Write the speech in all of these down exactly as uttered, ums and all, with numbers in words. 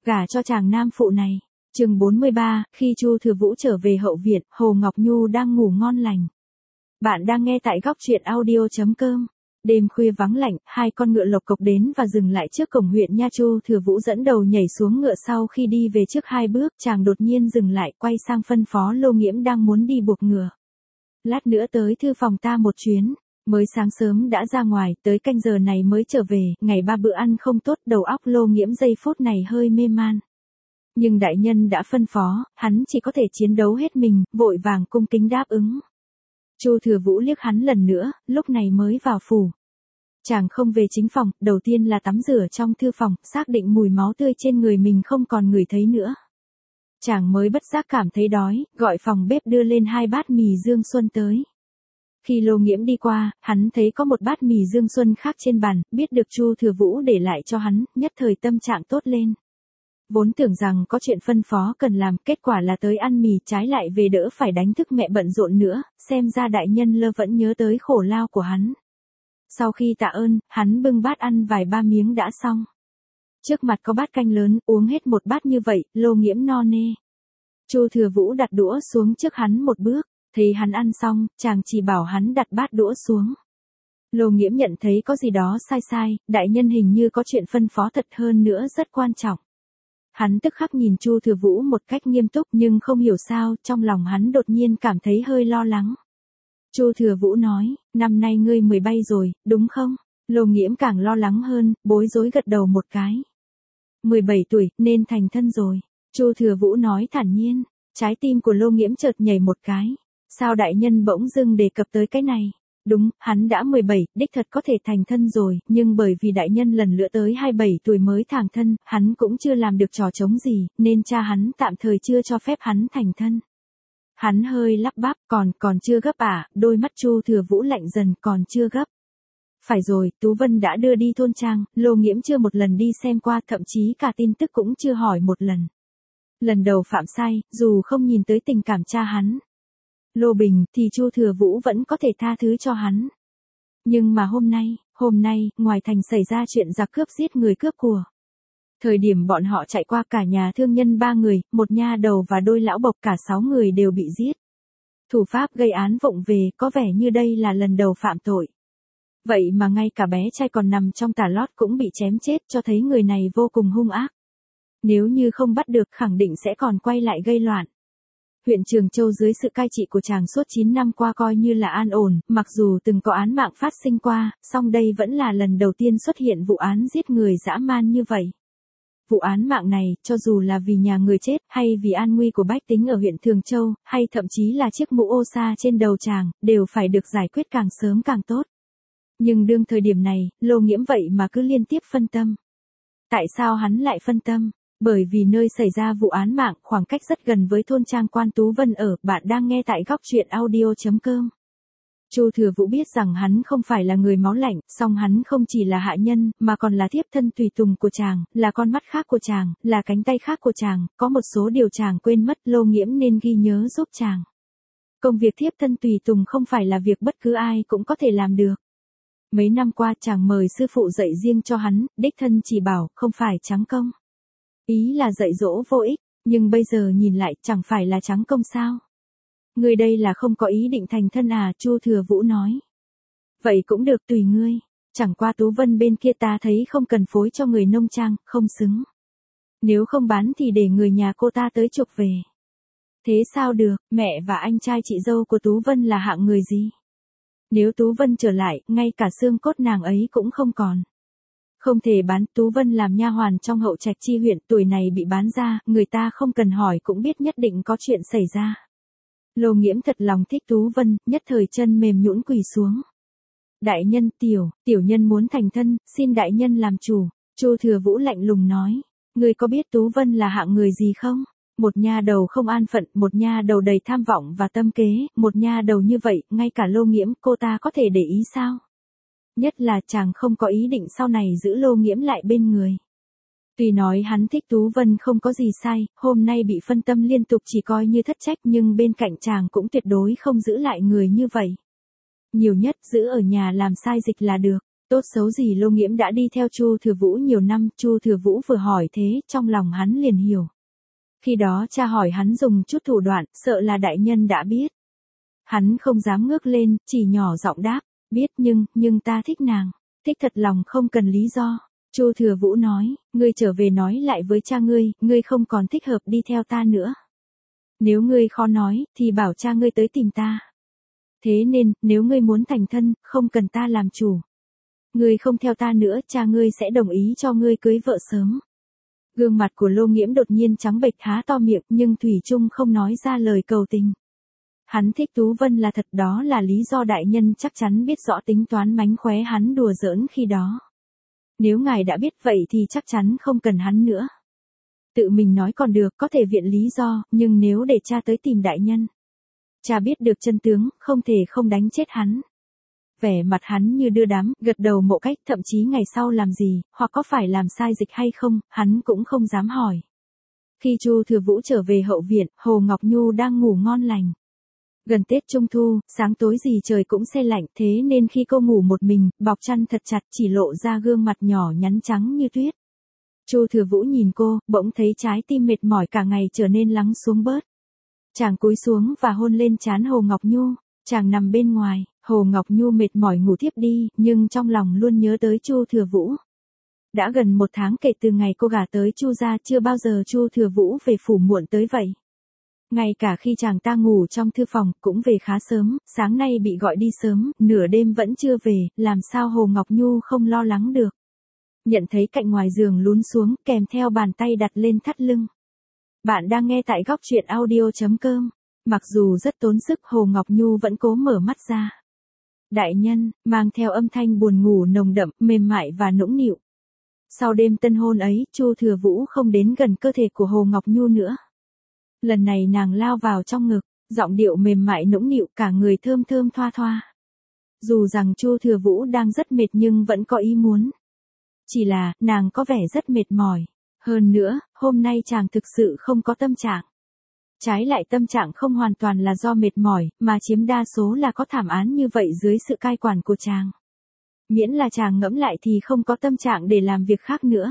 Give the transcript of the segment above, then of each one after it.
gả cho chàng nam phụ này. Chương bốn mươi ba, khi Chu Thừa Vũ trở về hậu viện, Hồ Ngọc Nhu đang ngủ ngon lành. Bạn đang nghe tại góc truyện audio chấm com. Đêm khuya vắng lạnh, hai con ngựa lộc cộc đến và dừng lại trước cổng huyện nha. Chu Thừa Vũ dẫn đầu nhảy xuống ngựa, sau khi đi về trước hai bước, chàng đột nhiên dừng lại, quay sang phân phó Lô Nghiễm đang muốn đi buộc ngựa. Lát nữa tới thư phòng ta một chuyến. Mới sáng sớm đã ra ngoài, tới canh giờ này mới trở về, ngày ba bữa ăn không tốt, đầu óc Lô Nghiễm giây phút này hơi mê man. Nhưng đại nhân đã phân phó, hắn chỉ có thể chiến đấu hết mình, vội vàng cung kính đáp ứng. Chu Thừa Vũ liếc hắn lần nữa, lúc này mới vào phủ. Chàng không về chính phòng, đầu tiên là tắm rửa trong thư phòng, xác định mùi máu tươi trên người mình không còn ngửi thấy nữa. Chàng mới bất giác cảm thấy đói, gọi phòng bếp đưa lên hai bát mì Dương Xuân tới. Khi Lô Nghiễm đi qua, hắn thấy có một bát mì Dương Xuân khác trên bàn, biết được Chu Thừa Vũ để lại cho hắn, nhất thời tâm trạng tốt lên. Vốn tưởng rằng có chuyện phân phó cần làm, kết quả là tới ăn mì, trái lại về đỡ phải đánh thức mẹ bận rộn nữa, xem ra đại nhân Lơ vẫn nhớ tới khổ lao của hắn. Sau khi tạ ơn, hắn bưng bát ăn vài ba miếng đã xong. Trước mặt có bát canh lớn, uống hết một bát như vậy, Lô Nghiễm no nê. Chu Thừa Vũ đặt đũa xuống trước hắn một bước, thấy hắn ăn xong, chàng chỉ bảo hắn đặt bát đũa xuống. Lô Nghiễm nhận thấy có gì đó sai sai, đại nhân hình như có chuyện phân phó thật, hơn nữa rất quan trọng. Hắn tức khắc nhìn Chu Thừa Vũ một cách nghiêm túc, nhưng không hiểu sao, trong lòng hắn đột nhiên cảm thấy hơi lo lắng. Chu Thừa Vũ nói, năm nay ngươi mười bay rồi, đúng không? Lô Nghiễm càng lo lắng hơn, bối rối gật đầu một cái. mười bảy tuổi, nên thành thân rồi. Chu Thừa Vũ nói thản nhiên. Trái tim của Lô Nghiễm chợt nhảy một cái. Sao đại nhân bỗng dưng đề cập tới cái này? Đúng, hắn đã mười bảy, đích thật có thể thành thân rồi, nhưng bởi vì đại nhân lần lữa tới hai mươi bảy tuổi mới thành thân, hắn cũng chưa làm được trò trống gì, nên cha hắn tạm thời chưa cho phép hắn thành thân. Hắn hơi lắp bắp, còn, còn chưa gấp à, đôi mắt Chu Thừa Vũ lạnh dần, còn chưa gấp. Phải rồi, Tú Vân đã đưa đi thôn trang, Lô Nghiễm chưa một lần đi xem qua, thậm chí cả tin tức cũng chưa hỏi một lần. Lần đầu phạm sai, dù không nhìn tới tình cảm cha hắn, Lô Bình, thì Chu Thừa Vũ vẫn có thể tha thứ cho hắn. Nhưng mà hôm nay, hôm nay, ngoài thành xảy ra chuyện giặc cướp giết người cướp của. Thời điểm bọn họ chạy qua, cả nhà thương nhân ba người, một nha đầu và đôi lão bộc, cả sáu người đều bị giết. Thủ pháp gây án vụng về, có vẻ như đây là lần đầu phạm tội. Vậy mà ngay cả bé trai còn nằm trong tà lót cũng bị chém chết, cho thấy người này vô cùng hung ác. Nếu như không bắt được, khẳng định sẽ còn quay lại gây loạn. Huyện Trường Châu dưới sự cai trị của chàng suốt chín năm qua coi như là an ổn, mặc dù từng có án mạng phát sinh qua, song đây vẫn là lần đầu tiên xuất hiện vụ án giết người dã man như vậy. Vụ án mạng này, cho dù là vì nhà người chết, hay vì an nguy của bách tính ở huyện Thường Châu, hay thậm chí là chiếc mũ ô sa trên đầu chàng, đều phải được giải quyết càng sớm càng tốt. Nhưng đương thời điểm này, Lô Nghiễm vậy mà cứ liên tiếp phân tâm. Tại sao hắn lại phân tâm? Bởi vì nơi xảy ra vụ án mạng khoảng cách rất gần với thôn trang quan Tú Vân ở. Bạn đang nghe tại góc truyện audio chấm com. Chu Thừa Vũ biết rằng hắn không phải là người máu lạnh, song hắn không chỉ là hạ nhân, mà còn là thiếp thân tùy tùng của chàng, là con mắt khác của chàng, là cánh tay khác của chàng, có một số điều chàng quên mất, Lô Nghiễm nên ghi nhớ giúp chàng. Công việc thiếp thân tùy tùng không phải là việc bất cứ ai cũng có thể làm được. Mấy năm qua chàng mời sư phụ dạy riêng cho hắn, đích thân chỉ bảo, không phải trắng công. Ý là dạy dỗ vô ích, nhưng bây giờ nhìn lại chẳng phải là trắng công sao? Ngươi đây là không có ý định thành thân à? Chu Thừa Vũ nói. Vậy cũng được, tùy ngươi. Chẳng qua Tú Vân bên kia ta thấy không cần phối cho người nông trang, không xứng. Nếu không bán thì để người nhà cô ta tới chuộc về. Thế sao được, mẹ và anh trai chị dâu của Tú Vân là hạng người gì? Nếu Tú Vân trở lại, ngay cả xương cốt nàng ấy cũng không còn. Không thể bán. Tú Vân làm nha hoàn trong Hậu Trạch Chi huyện, tuổi này bị bán ra, người ta không cần hỏi cũng biết nhất định có chuyện xảy ra. Lô Nghiễm thật lòng thích Tú Vân, nhất thời chân mềm nhũn quỳ xuống. Đại nhân, tiểu, tiểu nhân muốn thành thân, xin đại nhân làm chủ. Chu Thừa Vũ lạnh lùng nói, ngươi có biết Tú Vân là hạng người gì không? Một nha đầu không an phận, một nha đầu đầy tham vọng và tâm kế, một nha đầu như vậy, ngay cả Lô Nghiễm cô ta có thể để ý sao? Nhất là chàng không có ý định sau này giữ Lô Nghiễm lại bên người. Tuy nói hắn thích Tú Vân không có gì sai, hôm nay bị phân tâm liên tục chỉ coi như thất trách, nhưng bên cạnh chàng cũng tuyệt đối không giữ lại người như vậy. Nhiều nhất giữ ở nhà làm sai dịch là được. Tốt xấu gì Lô Nghiễm đã đi theo Chu Thừa Vũ nhiều năm, Chu Thừa Vũ vừa hỏi thế, trong lòng hắn liền hiểu. Khi đó cha hỏi hắn dùng chút thủ đoạn, sợ là đại nhân đã biết. Hắn không dám ngước lên, chỉ nhỏ giọng đáp, biết nhưng, nhưng ta thích nàng, thích thật lòng không cần lý do. Chu Thừa Vũ nói, ngươi trở về nói lại với cha ngươi, ngươi không còn thích hợp đi theo ta nữa. Nếu ngươi khó nói, thì bảo cha ngươi tới tìm ta. Thế nên, nếu ngươi muốn thành thân, không cần ta làm chủ. Ngươi không theo ta nữa, cha ngươi sẽ đồng ý cho ngươi cưới vợ sớm. Gương mặt của Lô Nghiễm đột nhiên trắng bệch há to miệng, nhưng thủy chung không nói ra lời cầu tình. Hắn thích Tú Vân là thật, đó là lý do đại nhân chắc chắn biết rõ tính toán mánh khóe hắn đùa giỡn khi đó. Nếu ngài đã biết vậy thì chắc chắn không cần hắn nữa. Tự mình nói còn được, có thể viện lý do, nhưng nếu để cha tới tìm đại nhân. Cha biết được chân tướng, không thể không đánh chết hắn. Vẻ mặt hắn như đưa đám, gật đầu một cách, thậm chí ngày sau làm gì, hoặc có phải làm sai dịch hay không, hắn cũng không dám hỏi. Khi Chu Thừa Vũ trở về hậu viện, Hồ Ngọc Nhu đang ngủ ngon lành. Gần Tết Trung Thu, sáng tối gì trời cũng se lạnh, thế nên khi cô ngủ một mình, bọc chăn thật chặt chỉ lộ ra gương mặt nhỏ nhắn trắng như tuyết. Chu Thừa Vũ nhìn cô, bỗng thấy trái tim mệt mỏi cả ngày trở nên lắng xuống bớt. Chàng cúi xuống và hôn lên trán Hồ Ngọc Nhu, chàng nằm bên ngoài, Hồ Ngọc Nhu mệt mỏi ngủ thiếp đi, nhưng trong lòng luôn nhớ tới Chu Thừa Vũ. Đã gần một tháng kể từ ngày cô gả tới Chu gia, chưa bao giờ Chu Thừa Vũ về phủ muộn tới vậy. Ngay cả khi chàng ta ngủ trong thư phòng, cũng về khá sớm, sáng nay bị gọi đi sớm, nửa đêm vẫn chưa về, làm sao Hồ Ngọc Nhu không lo lắng được. Nhận thấy cạnh ngoài giường lún xuống, kèm theo bàn tay đặt lên thắt lưng. Bạn đang nghe tại góc truyện audio chấm com. Mặc dù rất tốn sức, Hồ Ngọc Nhu vẫn cố mở mắt ra. Đại nhân, mang theo âm thanh buồn ngủ nồng đậm, mềm mại và nũng nịu. Sau đêm tân hôn ấy, Chu Thừa Vũ không đến gần cơ thể của Hồ Ngọc Nhu nữa. Lần này nàng lao vào trong ngực, giọng điệu mềm mại nũng nịu, cả người thơm thơm thoa thoa. Dù rằng Chu Thừa Vũ đang rất mệt nhưng vẫn có ý muốn. Chỉ là, nàng có vẻ rất mệt mỏi. Hơn nữa, hôm nay chàng thực sự không có tâm trạng. Trái lại tâm trạng không hoàn toàn là do mệt mỏi, mà chiếm đa số là có thảm án như vậy dưới sự cai quản của chàng. Miễn là chàng ngẫm lại thì không có tâm trạng để làm việc khác nữa.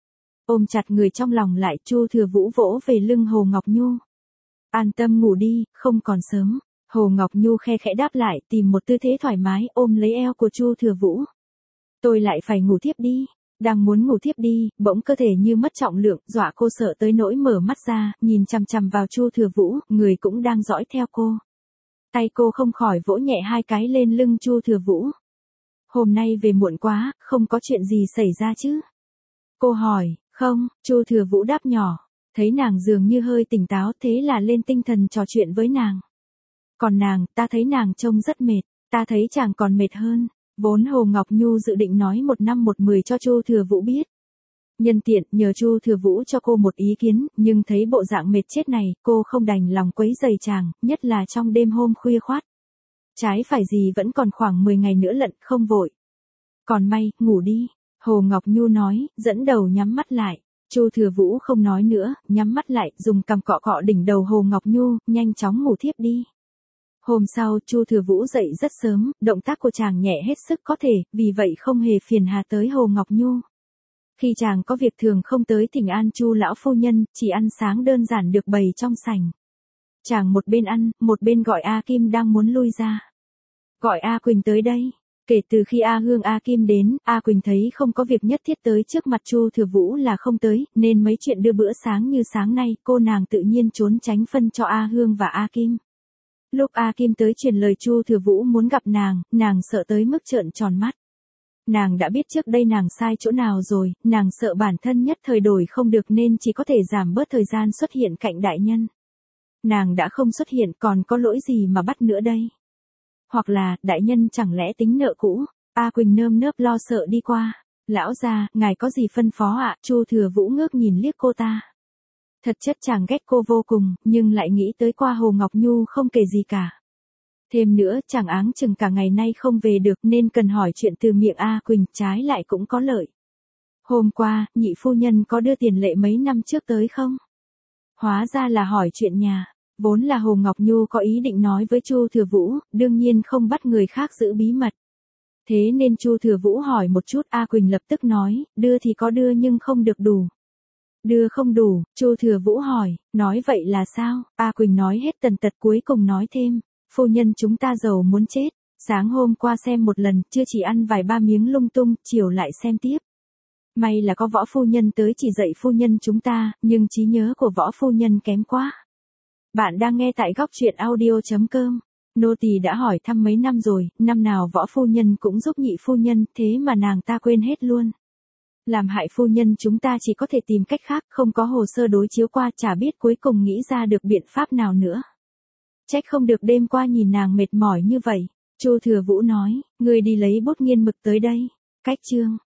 Ôm chặt người trong lòng lại, Chu Thừa Vũ vỗ về lưng Hồ Ngọc Nhu. An tâm ngủ đi, không còn sớm. Hồ Ngọc Nhu khe khẽ đáp lại, tìm một tư thế thoải mái, ôm lấy eo của Chu Thừa Vũ. Tôi lại phải ngủ thiếp đi. Đang muốn ngủ thiếp đi, bỗng cơ thể như mất trọng lượng, dọa cô sợ tới nỗi mở mắt ra, nhìn chằm chằm vào Chu Thừa Vũ, người cũng đang dõi theo cô. Tay cô không khỏi vỗ nhẹ hai cái lên lưng Chu Thừa Vũ. Hôm nay về muộn quá, không có chuyện gì xảy ra chứ? Cô hỏi, không, Chu Thừa Vũ đáp nhỏ, thấy nàng dường như hơi tỉnh táo, thế là lên tinh thần trò chuyện với nàng. Còn nàng, ta thấy nàng trông rất mệt, ta thấy chàng còn mệt hơn. Vốn Hồ Ngọc Nhu dự định nói một năm một mười cho Chu Thừa Vũ biết. Nhân tiện, nhờ Chu Thừa Vũ cho cô một ý kiến, nhưng thấy bộ dạng mệt chết này, cô không đành lòng quấy rầy chàng, nhất là trong đêm hôm khuya khoắt. Trái phải gì vẫn còn khoảng mười ngày nữa lận, không vội. Còn may, ngủ đi, Hồ Ngọc Nhu nói, dẫn đầu nhắm mắt lại. Chu Thừa Vũ không nói nữa, nhắm mắt lại, dùng cằm cọ cọ đỉnh đầu Hồ Ngọc Nhu, nhanh chóng ngủ thiếp đi. Hôm sau, Chu Thừa Vũ dậy rất sớm, động tác của chàng nhẹ hết sức có thể, vì vậy không hề phiền hà tới Hồ Ngọc Nhu. Khi chàng có việc thường không tới thỉnh an Chu lão phu nhân, chỉ ăn sáng đơn giản được bày trong sảnh. Chàng một bên ăn, một bên gọi A Kim đang muốn lui ra. Gọi A Quỳnh tới đây. Kể từ khi A Hương A Kim đến, A Quỳnh thấy không có việc nhất thiết tới trước mặt Chu Thừa Vũ là không tới, nên mấy chuyện đưa bữa sáng như sáng nay, cô nàng tự nhiên trốn tránh phân cho A Hương và A Kim. Lúc A Kim tới truyền lời Chu Thừa Vũ muốn gặp nàng, nàng sợ tới mức trợn tròn mắt. Nàng đã biết trước đây nàng sai chỗ nào rồi, nàng sợ bản thân nhất thời đổi không được nên chỉ có thể giảm bớt thời gian xuất hiện cạnh đại nhân. Nàng đã không xuất hiện còn có lỗi gì mà bắt nữa đây? Hoặc là, đại nhân chẳng lẽ tính nợ cũ? A Quỳnh nơm nớp lo sợ đi qua. Lão gia, ngài có gì phân phó ạ? Chu Thừa Vũ ngước nhìn liếc cô ta. Thật chất chàng ghét cô vô cùng, nhưng lại nghĩ tới qua Hồ Ngọc Nhu không kể gì cả. Thêm nữa, chàng áng chừng cả ngày nay không về được nên cần hỏi chuyện từ miệng A Quỳnh, trái lại cũng có lợi. Hôm qua, nhị phu nhân có đưa tiền lệ mấy năm trước tới không? Hóa ra là hỏi chuyện nhà. Vốn là Hồ Ngọc Nhu có ý định nói với Chu Thừa Vũ, đương nhiên không bắt người khác giữ bí mật. Thế nên Chu Thừa Vũ hỏi một chút, A Quỳnh lập tức nói, đưa thì có đưa nhưng không được đủ. Đưa không đủ, Chu Thừa Vũ hỏi, nói vậy là sao? A Quỳnh nói hết tần tật, cuối cùng nói thêm, phu nhân chúng ta giàu muốn chết, sáng hôm qua xem một lần, chưa chỉ ăn vài ba miếng lung tung, chiều lại xem tiếp. May là có Võ phu nhân tới chỉ dạy phu nhân chúng ta, nhưng trí nhớ của Võ phu nhân kém quá. Bạn đang nghe tại góc truyện audio chấm com. Nô tỳ đã hỏi thăm mấy năm rồi, năm nào Võ phu nhân cũng giúp nhị phu nhân, thế mà nàng ta quên hết luôn. Làm hại phu nhân chúng ta chỉ có thể tìm cách khác, không có hồ sơ đối chiếu qua, chả biết cuối cùng nghĩ ra được biện pháp nào nữa. Trách không được đêm qua nhìn nàng mệt mỏi như vậy. Chu Thừa Vũ nói, người đi lấy bút nghiên mực tới đây. Cách chương